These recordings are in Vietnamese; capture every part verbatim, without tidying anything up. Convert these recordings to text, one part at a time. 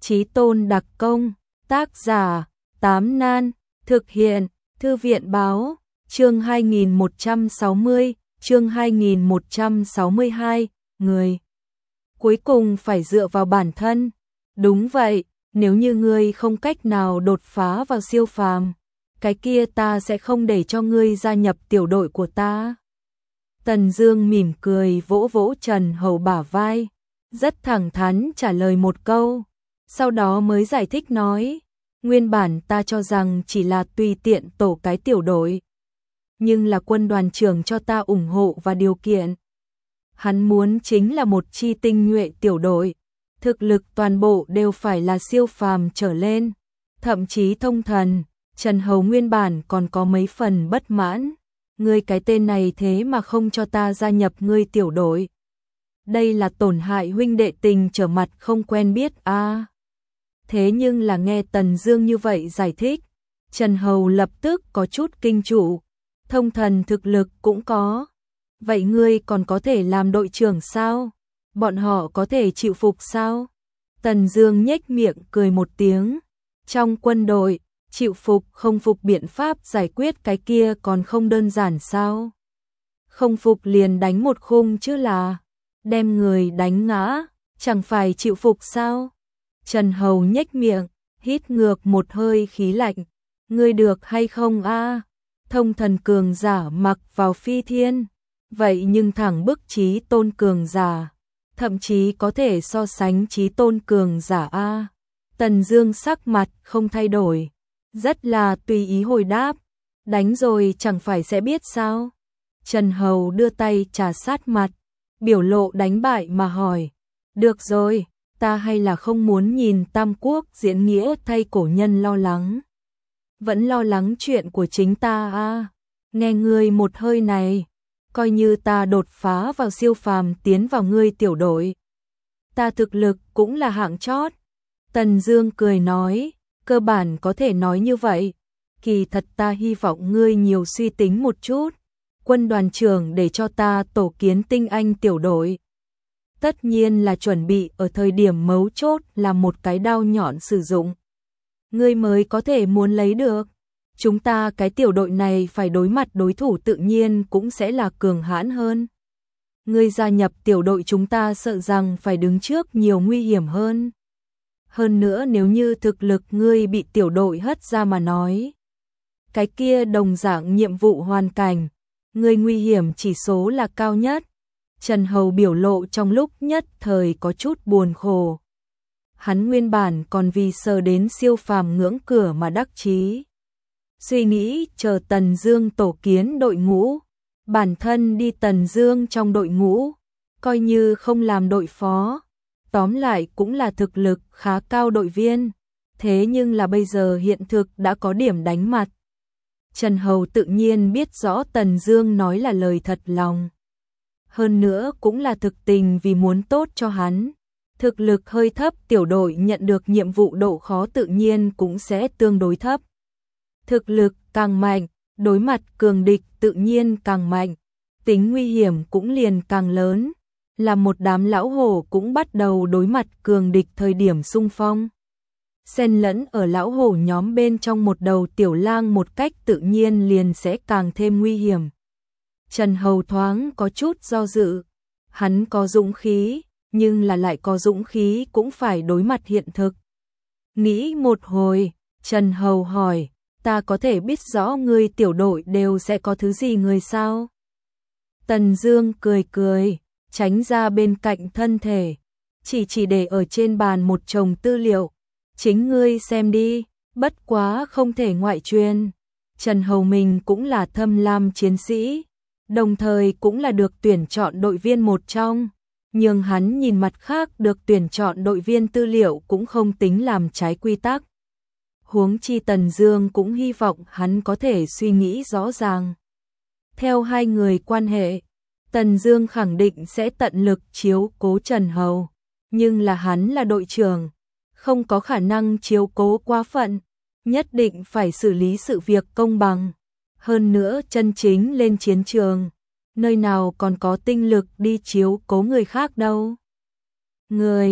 Chí tôn đặc công, tác giả, Tám Nan, thực hiện, Thư viện báo, chương hai nghìn một trăm sáu mươi, chương hai nghìn một trăm sáu mươi hai, người. Cuối cùng phải dựa vào bản thân. Đúng vậy, nếu như ngươi không cách nào đột phá vào siêu phàm, cái kia ta sẽ không để cho ngươi gia nhập tiểu đội của ta. Tần Dương mỉm cười vỗ vỗ Trần Hầu bả vai, rất thẳng thắn trả lời một câu, sau đó mới giải thích nói, nguyên bản ta cho rằng chỉ là tùy tiện tổ cái tiểu đội, nhưng là quân đoàn trưởng cho ta ủng hộ và điều kiện. Hắn muốn chính là một chi tinh nhuệ tiểu đội, thực lực toàn bộ đều phải là siêu phàm trở lên, thậm chí thông thần. Trần Hầu nguyên bản còn có mấy phần bất mãn, ngươi cái tên này thế mà không cho ta gia nhập ngươi tiểu đội. Đây là tổn hại huynh đệ tình trở mặt không quen biết a. À. Thế nhưng là nghe Tần Dương như vậy giải thích, Trần Hầu lập tức có chút kinh trụ, thông thần thực lực cũng có. Vậy ngươi còn có thể làm đội trưởng sao? Bọn họ có thể chịu phục sao? Tần Dương nhếch miệng cười một tiếng, trong quân đội, chịu phục không phục biện pháp giải quyết cái kia còn không đơn giản sao? Không phục liền đánh một khung chứ là, đem người đánh ngã, chẳng phải chịu phục sao? Trần Hầu nhếch miệng, hít ngược một hơi khí lạnh, ngươi được hay không a? Thông thần cường giả mặc vào phi thiên, vậy nhưng thẳng bức chí tôn cường giả, thậm chí có thể so sánh chí tôn cường giả a. Tần Dương sắc mặt không thay đổi, rất là tùy ý hồi đáp, đánh rồi chẳng phải sẽ biết sao? Trần Hầu đưa tay trà sát mặt, biểu lộ đánh bại mà hỏi, được rồi, ta hay là không muốn nhìn Tam Quốc diễn nghĩa thay cổ nhân lo lắng. Vẫn lo lắng chuyện của chính ta a. Nghe ngươi một hơi này, coi như ta đột phá vào siêu phàm tiến vào ngươi tiểu đội, ta thực lực cũng là hạng chót. Tần Dương cười nói, cơ bản có thể nói như vậy, kỳ thật ta hy vọng ngươi nhiều suy tính một chút, quân đoàn trưởng để cho ta tổ kiến tinh anh tiểu đội. Tất nhiên là chuẩn bị ở thời điểm mấu chốt là một cái đao nhọn sử dụng. Ngươi mới có thể muốn lấy được. Chúng ta cái tiểu đội này phải đối mặt đối thủ tự nhiên cũng sẽ là cường hãn hơn. Ngươi gia nhập tiểu đội chúng ta sợ rằng phải đứng trước nhiều nguy hiểm hơn. Hơn nữa nếu như thực lực ngươi bị tiểu đội hất ra mà nói, cái kia đồng dạng nhiệm vụ hoàn cảnh, ngươi nguy hiểm chỉ số là cao nhất. Trần Hầu biểu lộ trong lúc nhất thời có chút buồn khổ. Hắn nguyên bản còn vì sờ đến siêu phàm ngưỡng cửa mà đắc chí, suy nghĩ chờ Tần Dương tổ kiến đội ngũ, bản thân đi Tần Dương trong đội ngũ, coi như không làm đội phó, tóm lại cũng là thực lực khá cao đội viên. Thế nhưng là bây giờ hiện thực đã có điểm đánh mặt. Trần Hầu tự nhiên biết rõ Tần Dương nói là lời thật lòng, hơn nữa cũng là thực tình vì muốn tốt cho hắn. Thực lực hơi thấp tiểu đội nhận được nhiệm vụ độ khó tự nhiên cũng sẽ tương đối thấp. Thực lực càng mạnh, đối mặt cường địch tự nhiên càng mạnh, tính nguy hiểm cũng liền càng lớn. Là một đám lão hổ cũng bắt đầu đối mặt cường địch thời điểm xung phong. Xen lẫn ở lão hổ nhóm bên trong một đầu tiểu lang một cách tự nhiên liền sẽ càng thêm nguy hiểm. Trần Hầu thoáng có chút do dự, hắn có dũng khí, nhưng là lại có dũng khí cũng phải đối mặt hiện thực. Nghĩ một hồi, Trần Hầu hỏi, ta có thể biết rõ ngươi tiểu đội đều sẽ có thứ gì người sao? Tần Dương cười cười, tránh ra bên cạnh thân thể, chỉ chỉ để ở trên bàn một chồng tư liệu, chính ngươi xem đi, bất quá không thể ngoại truyền. Trần Hầu mình cũng là thâm lam chiến sĩ, đồng thời cũng là được tuyển chọn đội viên một trong, nhưng hắn nhìn mặt khác được tuyển chọn đội viên tư liệu cũng không tính làm trái quy tắc. Huống chi Tần Dương cũng hy vọng hắn có thể suy nghĩ rõ ràng. Theo hai người quan hệ, Tần Dương khẳng định sẽ tận lực chiếu cố Trần Hầu, nhưng là hắn là đội trưởng, không có khả năng chiếu cố quá phận, nhất định phải xử lý sự việc công bằng. Hơn nữa chân chính lên chiến trường, nơi nào còn có tinh lực đi chiếu cố người khác đâu. Người,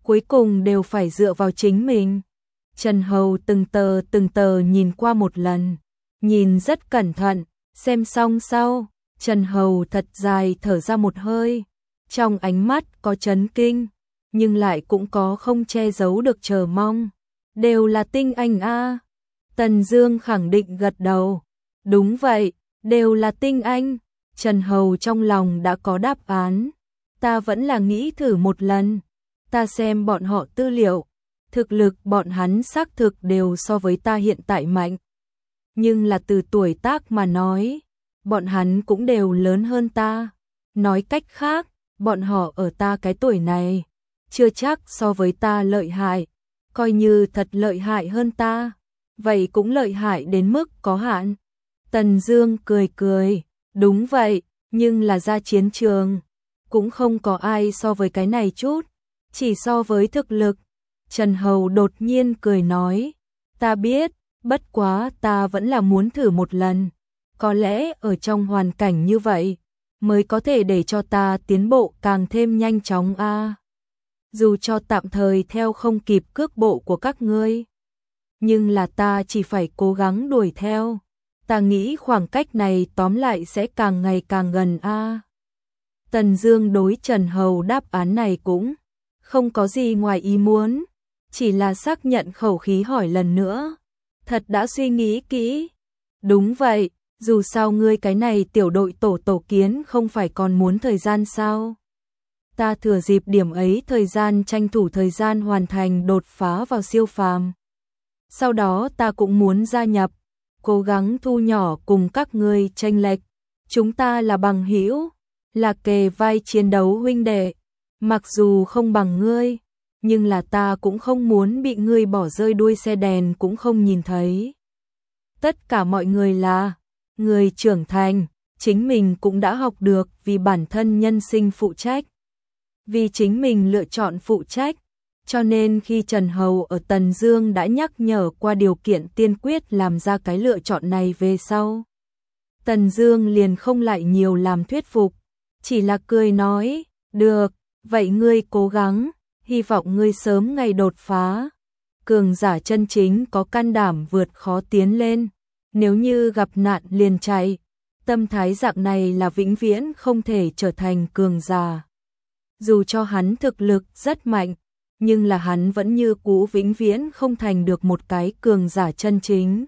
cuối cùng đều phải dựa vào chính mình. Trần Hầu từng tờ từng tờ nhìn qua một lần, nhìn rất cẩn thận, xem xong sau, Trần Hầu thật dài thở ra một hơi, trong ánh mắt có chấn kinh, nhưng lại cũng có không che giấu được chờ mong. Đều là tinh anh a. Tần Dương khẳng định gật đầu. Đúng vậy, đều là tinh anh. Trần Hầu trong lòng đã có đáp án. Ta vẫn là nghĩ thử một lần. Ta xem bọn họ tư liệu, thực lực bọn hắn xác thực đều so với ta hiện tại mạnh. Nhưng là từ tuổi tác mà nói, bọn hắn cũng đều lớn hơn ta. Nói cách khác, bọn họ ở ta cái tuổi này, chưa chắc so với ta lợi hại. Coi như thật lợi hại hơn ta, vậy cũng lợi hại đến mức có hạn. Tần Dương cười cười, đúng vậy, nhưng là ra chiến trường, cũng không có ai so với cái này chút, chỉ so với thực lực. Trần Hầu đột nhiên cười nói, ta biết, bất quá ta vẫn là muốn thử một lần, có lẽ ở trong hoàn cảnh như vậy, mới có thể để cho ta tiến bộ càng thêm nhanh chóng a. À. Dù cho tạm thời theo không kịp cước bộ của các ngươi, nhưng là ta chỉ phải cố gắng đuổi theo. Ta nghĩ khoảng cách này tóm lại sẽ càng ngày càng gần a. À. Tần Dương đối Trần Hầu đáp án này cũng không có gì ngoài ý muốn, chỉ là xác nhận khẩu khí hỏi lần nữa. Thật đã suy nghĩ kỹ. Đúng vậy, dù sao ngươi cái này tiểu đội tổ tổ kiến không phải còn muốn thời gian sao? Ta thừa dịp điểm ấy thời gian tranh thủ thời gian hoàn thành đột phá vào siêu phàm. Sau đó ta cũng muốn gia nhập, cố gắng thu nhỏ cùng các ngươi chênh lệch. Chúng ta là bằng hữu, là kề vai chiến đấu huynh đệ. Mặc dù không bằng ngươi, nhưng là ta cũng không muốn bị ngươi bỏ rơi đuôi xe đèn cũng không nhìn thấy. Tất cả mọi người là người trưởng thành, chính mình cũng đã học được vì bản thân nhân sinh phụ trách. Vì chính mình lựa chọn phụ trách, cho nên khi Trần Hầu ở Tần Dương đã nhắc nhở qua điều kiện tiên quyết làm ra cái lựa chọn này về sau. Tần Dương liền không lại nhiều làm thuyết phục, chỉ là cười nói, được, vậy ngươi cố gắng, hy vọng ngươi sớm ngày đột phá. Cường giả chân chính có can đảm vượt khó tiến lên, nếu như gặp nạn liền chạy, tâm thái dạng này là vĩnh viễn không thể trở thành cường giả. Dù cho hắn thực lực rất mạnh, nhưng là hắn vẫn như cũ vĩnh viễn không thành được một cái cường giả chân chính.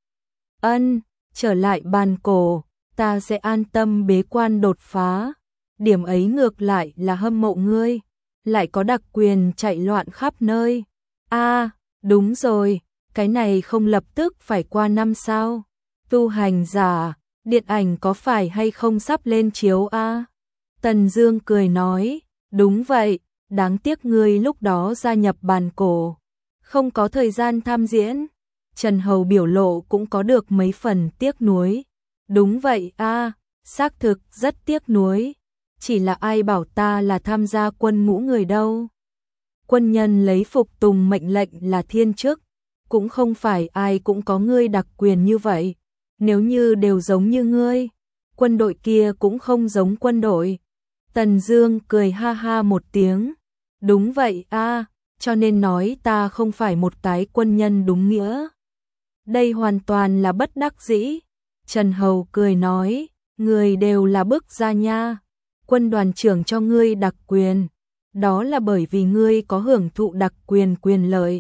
Ân, trở lại bàn cổ, ta sẽ an tâm bế quan đột phá. Điểm ấy ngược lại là hâm mộ ngươi, lại có đặc quyền chạy loạn khắp nơi. A, à, đúng rồi, cái này không lập tức phải qua năm sao? Tu hành giả, điện ảnh có phải hay không sắp lên chiếu a? À? Tần Dương cười nói, đúng vậy, đáng tiếc ngươi lúc đó gia nhập bàn cổ, không có thời gian tham diễn. Trần Hầu biểu lộ cũng có được mấy phần tiếc nuối. Đúng vậy a, à, xác thực rất tiếc nuối. Chỉ là ai bảo ta là tham gia quân ngũ người đâu. Quân nhân lấy phục tùng mệnh lệnh là thiên chức, cũng không phải ai cũng có ngươi đặc quyền như vậy. Nếu như đều giống như ngươi, quân đội kia cũng không giống quân đội. Tần Dương cười ha ha một tiếng. Đúng vậy a, à, cho nên nói ta không phải một cái quân nhân đúng nghĩa. Đây hoàn toàn là bất đắc dĩ. Trần Hầu cười nói, người đều là bức ra nha. Quân đoàn trưởng cho ngươi đặc quyền, đó là bởi vì ngươi có hưởng thụ đặc quyền quyền lợi.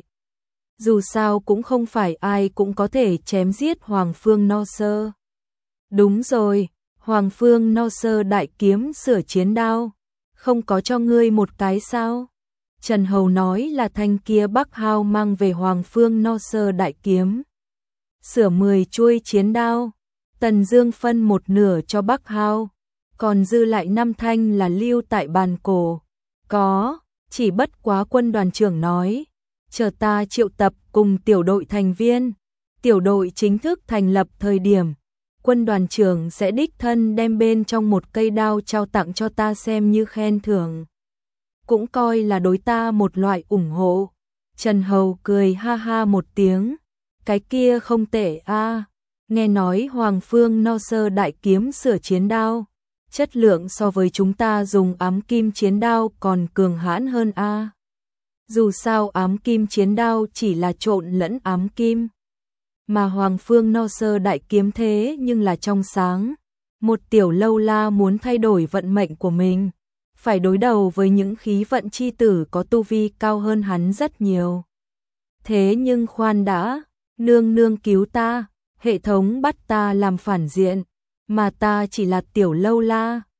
Dù sao cũng không phải ai cũng có thể chém giết Hoàng Phương No Sơ. Đúng rồi, Hoàng Phương No Sơ đại kiếm sửa chiến đao, không có cho ngươi một cái sao? Trần Hầu nói là thanh kia Bắc Hao mang về Hoàng Phương No Sơ đại kiếm. Sửa mười chuôi chiến đao, Tần Dương phân một nửa cho Bắc Hao, còn dư lại năm thanh là lưu tại bàn cổ. Có, chỉ bất quá quân đoàn trưởng nói, chờ ta triệu tập cùng tiểu đội thành viên, tiểu đội chính thức thành lập thời điểm, quân đoàn trưởng sẽ đích thân đem bên trong một cây đao trao tặng cho ta xem như khen thưởng. Cũng coi là đối ta một loại ủng hộ. Trần Hầu cười ha ha một tiếng, cái kia không tệ a. À. Nghe nói Hoàng Phương No Sơ đại kiếm sửa chiến đao, chất lượng so với chúng ta dùng ám kim chiến đao còn cường hãn hơn a. À. Dù sao ám kim chiến đao chỉ là trộn lẫn ám kim, mà Hoàng Phương No Sơ đại kiếm thế nhưng là trong sáng. Một tiểu lâu la muốn thay đổi vận mệnh của mình, phải đối đầu với những khí vận chi tử có tu vi cao hơn hắn rất nhiều. Thế nhưng khoan đã, nương nương cứu ta, hệ thống bắt ta làm phản diện, mà ta chỉ là tiểu lâu la,